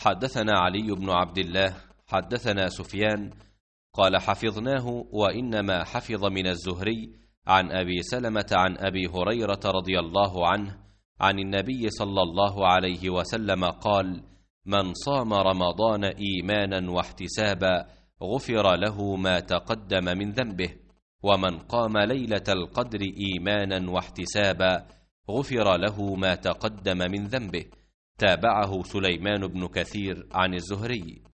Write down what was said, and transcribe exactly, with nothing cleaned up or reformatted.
حدثنا علي بن عبد الله حدثنا سفيان قال حفظناه وإنما حفظ من الزهري عن أبي سلمة عن أبي هريرة رضي الله عنه عن النبي صلى الله عليه وسلم قال: من صام رمضان إيمانا واحتسابا غفر له ما تقدم من ذنبه، ومن قام ليلة القدر إيمانا واحتسابا غفر له ما تقدم من ذنبه. تابعه سليمان بن كثير عن الزهري.